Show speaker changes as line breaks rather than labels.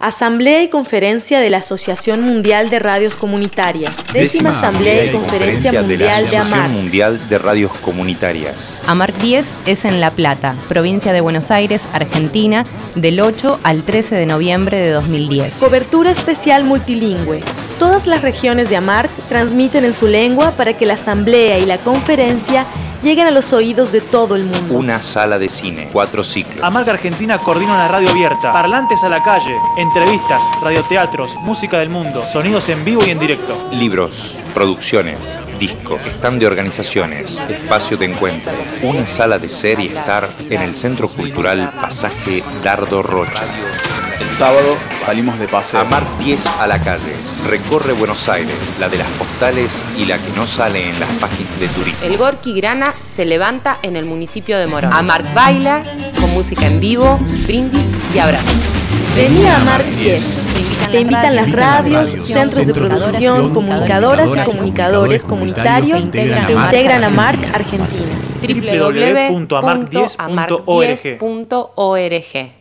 Asamblea y Conferencia de la Asociación Mundial de Radios Comunitarias. 10ª Asamblea y Conferencia Mundial de AMARC.
Mundial de Radios Comunitarias.
AMARC 10 es en La Plata, provincia de Buenos Aires, Argentina, del 8 al 13 de noviembre de 2010.
Cobertura especial multilingüe. Todas las regiones de AMARC transmiten en su lengua para que la asamblea y la conferencia lleguen a los oídos de todo el mundo.
Una sala de cine, 4 ciclos.
AMARC Argentina coordina una radio abierta, parlantes a la calle, entrevistas, radioteatros, música del mundo, sonidos en vivo y en directo.
Libros, producciones, discos, stand de organizaciones, espacio de encuentro, una sala de ser y estar en el Centro Cultural Pasaje Dardo Rocha.
El sábado salimos de paseo.
AMARC 10 a la calle. Recorre Buenos Aires, la de las postales y la que no sale en las páginas de turismo.
El Gorki Grana se levanta en el municipio de Morón. AMARC baila con música en vivo, brindis y abrazos.
Vení a AMARC 10. Te invitan las radios, centros de producción, comunicadoras y comunicadores comunitarios que integran AMARC Argentina.
www.amarc10.org.
www.amarc10.org